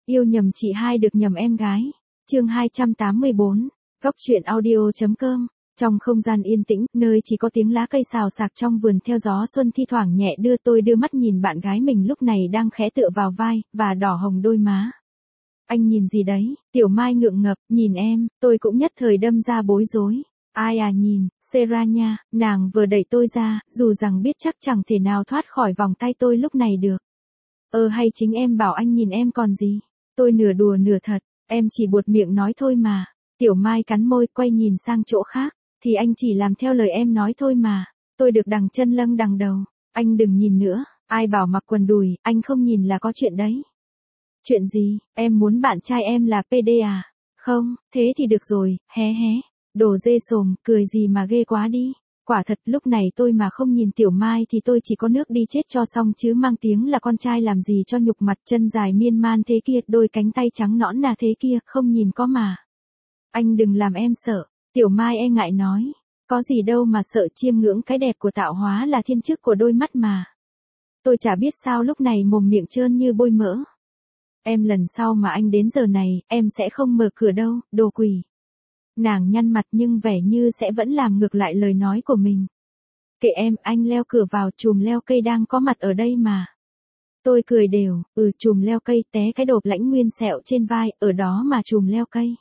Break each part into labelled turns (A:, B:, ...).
A: Yêu nhầm chị hai được nhầm em gái. Chương 284. Góc truyện audio.com. Trong không gian yên tĩnh, nơi chỉ có tiếng lá cây xào xạc trong vườn theo gió xuân thi thoảng nhẹ đưa mắt nhìn bạn gái mình lúc này đang khẽ tựa vào vai, và đỏ hồng đôi má. Anh nhìn gì đấy? Tiểu Mai ngượng ngập, nhìn em, tôi cũng nhất thời đâm ra bối rối. Ai à nhìn, Sera nha, nàng vừa đẩy tôi ra, dù rằng biết chắc chẳng thể nào thoát khỏi vòng tay tôi lúc này được. Hay chính em bảo anh nhìn em còn gì? Tôi nửa đùa nửa thật, em chỉ buột miệng nói thôi mà. Tiểu Mai cắn môi quay nhìn sang chỗ khác, thì anh chỉ làm theo lời em nói thôi mà. Tôi được đằng chân lâng đằng đầu, anh đừng nhìn nữa, ai bảo mặc quần đùi, anh không nhìn là có chuyện đấy. Chuyện gì, em muốn bạn trai em là PD à? Không, thế thì được rồi, hé hé. Đồ dê sồm, cười gì mà ghê quá đi. Quả thật lúc này tôi mà không nhìn Tiểu Mai thì tôi chỉ có nước đi chết cho xong chứ mang tiếng là con trai làm gì cho nhục mặt, chân dài miên man thế kia, đôi cánh tay trắng nõn nà thế kia, không nhìn có mà. Anh đừng làm em sợ, Tiểu Mai e ngại nói. Có gì đâu mà sợ, chiêm ngưỡng cái đẹp của tạo hóa là thiên chức của đôi mắt mà. Tôi chả biết sao lúc này mồm miệng trơn như bôi mỡ. Em lần sau mà anh đến giờ này, em sẽ không mở cửa đâu, đồ quỷ. Nàng nhăn mặt nhưng vẻ như sẽ vẫn làm ngược lại lời nói của mình. Kệ em, anh leo cửa vào, chùm leo cây đang có mặt ở đây mà. Tôi cười đều, chùm leo cây, té cái đột lãnh nguyên sẹo trên vai, ở đó mà chùm leo cây.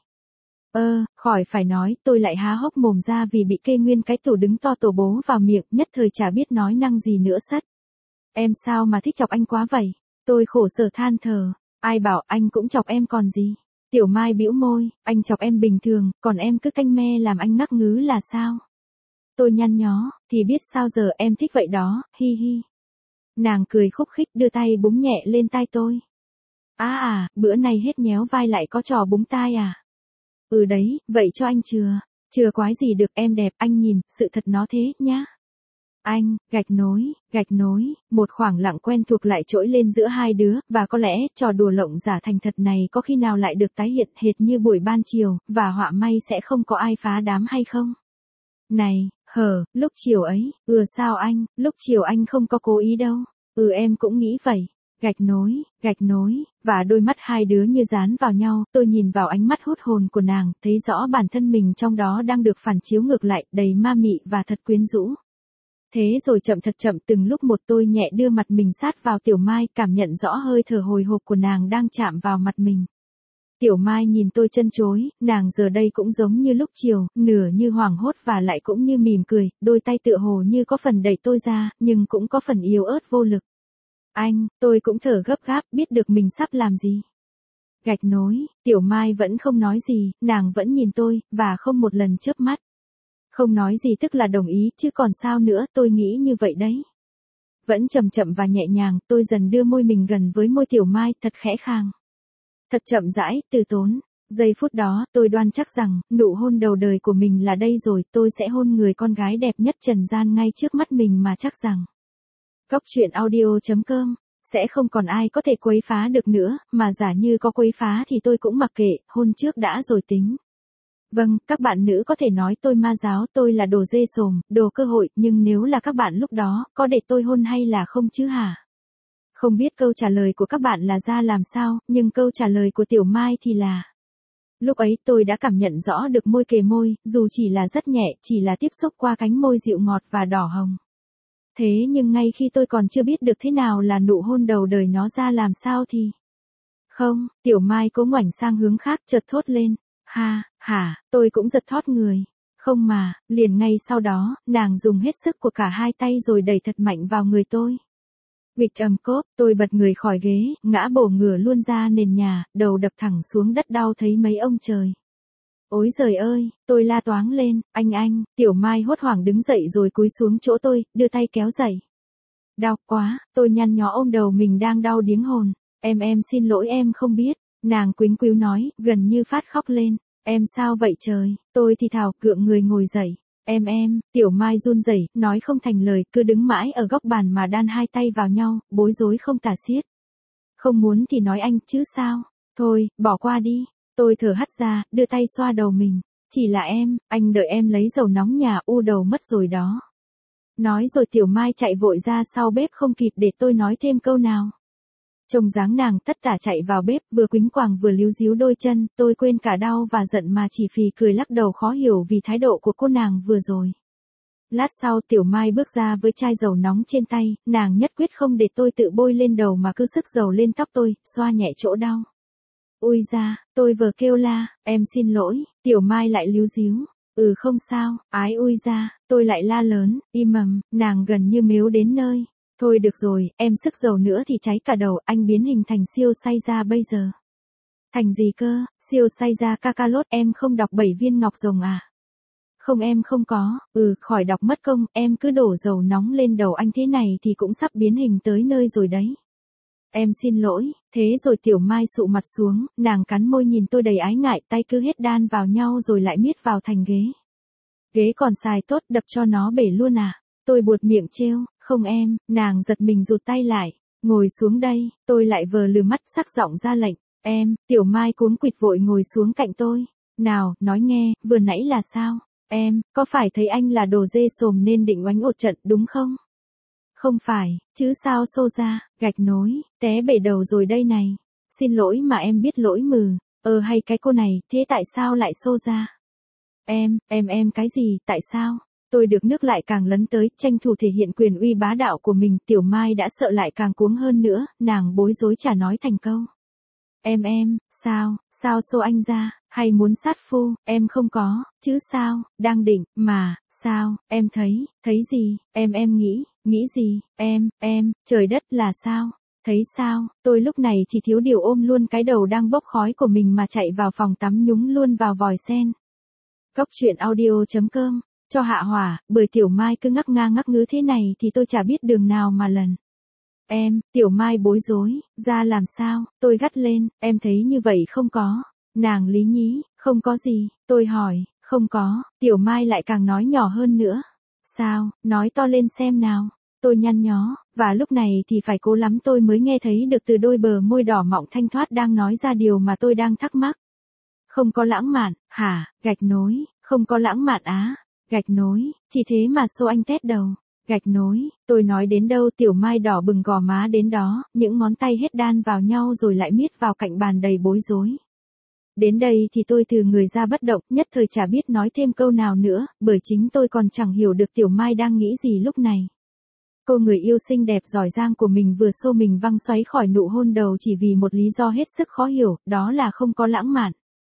A: Khỏi phải nói, tôi lại há hốc mồm ra vì bị cây nguyên cái tủ đứng to tổ bố vào miệng, nhất thời chả biết nói năng gì nữa sất. Em sao mà thích chọc anh quá vậy? Tôi khổ sở than thở, ai bảo anh cũng chọc em còn gì? Tiểu Mai bĩu môi, anh chọc em bình thường, còn em cứ canh me làm anh ngắc ngứ là sao? Tôi nhăn nhó, thì biết sao giờ, em thích vậy đó, hi hi. Nàng cười khúc khích đưa tay búng nhẹ lên tai tôi. Bữa nay hết nhéo vai lại có trò búng tai à? Đấy, vậy cho anh chừa quái gì được, em đẹp, anh nhìn, sự thật nó thế, nhá. Anh, gạch nối, một khoảng lặng quen thuộc lại trỗi lên giữa hai đứa, và có lẽ, trò đùa lộng giả thành thật này có khi nào lại được tái hiện hệt như buổi ban chiều, và họa may sẽ không có ai phá đám hay không? Này, lúc chiều ấy, sao anh, lúc chiều anh không có cố ý đâu, em cũng nghĩ vậy. Gạch nối, và đôi mắt hai đứa như dán vào nhau, tôi nhìn vào ánh mắt hút hồn của nàng, thấy rõ bản thân mình trong đó đang được phản chiếu ngược lại, đầy ma mị và thật quyến rũ. Thế rồi thật chậm từng lúc một tôi nhẹ đưa mặt mình sát vào Tiểu Mai, cảm nhận rõ hơi thở hồi hộp của nàng đang chạm vào mặt mình. Tiểu Mai nhìn tôi chân chối, nàng giờ đây cũng giống như lúc chiều, nửa như hoảng hốt và lại cũng như mỉm cười, đôi tay tựa hồ như có phần đẩy tôi ra, nhưng cũng có phần yếu ớt vô lực. Tôi cũng thở gấp gáp, biết được mình sắp làm gì. Gạch nối, Tiểu Mai vẫn không nói gì, nàng vẫn nhìn tôi, và không một lần chớp mắt. Không nói gì tức là đồng ý, chứ còn sao nữa, tôi nghĩ như vậy đấy. Vẫn chậm chậm và nhẹ nhàng, tôi dần đưa môi mình gần với môi Tiểu Mai, thật khẽ khàng. Thật chậm rãi, từ tốn. Giây phút đó, tôi đoan chắc rằng, nụ hôn đầu đời của mình là đây rồi, tôi sẽ hôn người con gái đẹp nhất trần gian ngay trước mắt mình mà chắc rằng. Góc truyện audio.com, sẽ không còn ai có thể quấy phá được nữa, mà giả như có quấy phá thì tôi cũng mặc kệ, hôn trước đã rồi tính. Vâng, các bạn nữ có thể nói tôi ma giáo, tôi là đồ dê sồm, đồ cơ hội, nhưng nếu là các bạn lúc đó, có để tôi hôn hay là không chứ hả? Không biết câu trả lời của các bạn là ra làm sao, nhưng câu trả lời của Tiểu Mai thì là. Lúc ấy tôi đã cảm nhận rõ được môi kề môi, dù chỉ là rất nhẹ, chỉ là tiếp xúc qua cánh môi dịu ngọt và đỏ hồng. Thế nhưng ngay khi tôi còn chưa biết được thế nào là nụ hôn đầu đời nó ra làm sao thì. Không, Tiểu Mai cố ngoảnh sang hướng khác, chợt thốt lên. Tôi cũng giật thót người. Không mà, liền ngay sau đó, nàng dùng hết sức của cả hai tay rồi đẩy thật mạnh vào người tôi. Bịch ầm cốp, tôi bật người khỏi ghế, ngã bổ ngửa luôn ra nền nhà, đầu đập thẳng xuống đất đau thấy mấy ông trời. Ôi giời ơi, tôi la toáng lên, anh, Tiểu Mai hốt hoảng đứng dậy rồi cúi xuống chỗ tôi, đưa tay kéo dậy. Đau quá, tôi nhăn nhó ôm đầu mình đang đau điếng hồn. Em xin lỗi, em không biết. Nàng quĩnh quýu nói, gần như phát khóc lên. Em sao vậy trời? Tôi thì thào, gượng người ngồi dậy. Em, Tiểu Mai run rẩy, nói không thành lời, cứ đứng mãi ở góc bàn mà đan hai tay vào nhau, bối rối không tả xiết. Không muốn thì nói anh, chứ sao? Thôi, bỏ qua đi. Tôi thở hắt ra, đưa tay xoa đầu mình. Chỉ là anh đợi em lấy dầu nóng nhà, u đầu mất rồi đó. Nói rồi Tiểu Mai chạy vội ra sau bếp không kịp để tôi nói thêm câu nào. Trông dáng nàng tất tả chạy vào bếp, vừa quýnh quàng vừa líu díu đôi chân, tôi quên cả đau và giận mà chỉ phì cười lắc đầu khó hiểu vì thái độ của cô nàng vừa rồi. Lát sau Tiểu Mai bước ra với chai dầu nóng trên tay, nàng nhất quyết không để tôi tự bôi lên đầu mà cứ sức dầu lên tóc tôi, xoa nhẹ chỗ đau. Ui da, tôi vừa kêu la, em xin lỗi, Tiểu Mai lại líu díu. Không sao, ái ui da, tôi lại la lớn, im mầm, nàng gần như mếu đến nơi. Thôi được rồi, em sức dầu nữa thì cháy cả đầu, anh biến hình thành siêu say da bây giờ. Thành gì cơ, siêu say da Kakalot, em không đọc 7 viên ngọc rồng à? Không, em không có, khỏi đọc mất công, em cứ đổ dầu nóng lên đầu anh thế này thì cũng sắp biến hình tới nơi rồi đấy. Em xin lỗi, thế rồi Tiểu Mai sụ mặt xuống, nàng cắn môi nhìn tôi đầy ái ngại, tay cứ hết đan vào nhau rồi lại miết vào thành ghế. Ghế còn xài tốt, đập cho nó bể luôn à? Tôi buột miệng trêu, không em, nàng giật mình rụt tay lại, ngồi xuống đây, tôi lại vờ lừ mắt sắc giọng ra lệnh, em, Tiểu Mai cuống quýt vội ngồi xuống cạnh tôi, nào, nói nghe, vừa nãy là sao? Em, có phải thấy anh là đồ dê sồm nên định oánh ột trận đúng không? Không phải, chứ sao xô ra, gạch nối, té bể đầu rồi đây này. Xin lỗi mà em biết lỗi mừ. Hay cái cô này, thế tại sao lại xô ra? Em cái gì, tại sao? Tôi được nước lại càng lấn tới, tranh thủ thể hiện quyền uy bá đạo của mình, Tiểu Mai đã sợ lại càng cuống hơn nữa, nàng bối rối chả nói thành câu. Sao xô anh ra, hay muốn sát phu, em không có, chứ sao, đang định, mà, sao, em thấy gì, em nghĩ gì, trời đất là sao, thấy sao, tôi lúc này chỉ thiếu điều ôm luôn cái đầu đang bốc khói của mình mà chạy vào phòng tắm nhúng luôn vào vòi sen. Cóc truyện audio.com, cho hạ hỏa, bởi Tiểu Mai cứ ngắc ngứ thế này thì tôi chả biết đường nào mà lần. Tiểu Mai bối rối, ra làm sao, tôi gắt lên, em thấy như vậy không có. Nàng lý nhí, không có gì, tôi hỏi, không có, Tiểu Mai lại càng nói nhỏ hơn nữa. Sao, nói to lên xem nào. Tôi nhăn nhó, và lúc này thì phải cố lắm tôi mới nghe thấy được từ đôi bờ môi đỏ mọng thanh thoát đang nói ra điều mà tôi đang thắc mắc. Không có lãng mạn, hả, gạch nối, không có lãng mạn á, gạch nối, chỉ thế mà xô anh tét đầu. Gạch nối, tôi nói đến đâu Tiểu Mai đỏ bừng gò má đến đó, những ngón tay hết đan vào nhau rồi lại miết vào cạnh bàn đầy bối rối. Đến đây thì tôi từ người ra bất động, nhất thời chả biết nói thêm câu nào nữa, bởi chính tôi còn chẳng hiểu được Tiểu Mai đang nghĩ gì lúc này. Cô người yêu xinh đẹp giỏi giang của mình vừa xô mình văng xoáy khỏi nụ hôn đầu chỉ vì một lý do hết sức khó hiểu, đó là không có lãng mạn.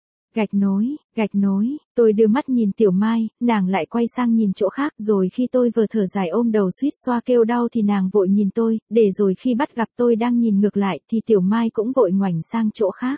A: Gạch nối, tôi đưa mắt nhìn Tiểu Mai, nàng lại quay sang nhìn chỗ khác, rồi khi tôi vừa thở dài ôm đầu suýt xoa kêu đau thì nàng vội nhìn tôi, để rồi khi bắt gặp tôi đang nhìn ngược lại thì Tiểu Mai cũng vội ngoảnh sang chỗ khác.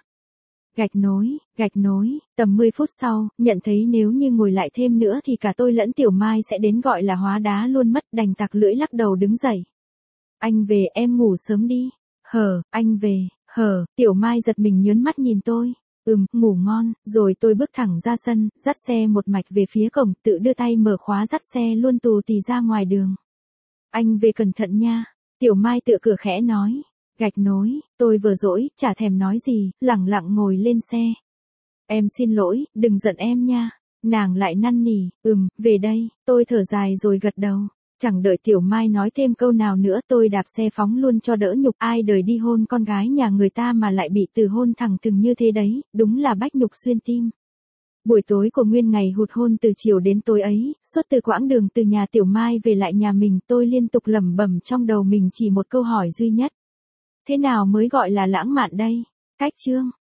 A: Gạch nối, tầm 10 phút sau, nhận thấy nếu như ngồi lại thêm nữa thì cả tôi lẫn Tiểu Mai sẽ đến gọi là hóa đá luôn mất, đành tặc lưỡi lắc đầu đứng dậy. Anh về, em ngủ sớm đi. Anh về, Tiểu Mai giật mình nhớn mắt nhìn tôi. Ngủ ngon, rồi tôi bước thẳng ra sân, dắt xe một mạch về phía cổng, tự đưa tay mở khóa dắt xe luôn tù tì ra ngoài đường. Anh về cẩn thận nha, Tiểu Mai tựa cửa khẽ nói. Gạch nối, tôi vừa dỗi, chả thèm nói gì, lẳng lặng ngồi lên xe. Em xin lỗi, đừng giận em nha. Nàng lại năn nỉ, về đây, tôi thở dài rồi gật đầu. Chẳng đợi Tiểu Mai nói thêm câu nào nữa tôi đạp xe phóng luôn cho đỡ nhục, ai đời đi hôn con gái nhà người ta mà lại bị từ hôn thẳng thừng như thế đấy, đúng là bách nhục xuyên tim. Buổi tối của nguyên ngày hụt hôn từ chiều đến tối ấy, suốt từ quãng đường từ nhà Tiểu Mai về lại nhà mình tôi liên tục lẩm bẩm trong đầu mình chỉ một câu hỏi duy nhất. Thế nào mới gọi là lãng mạn đây? Cách chương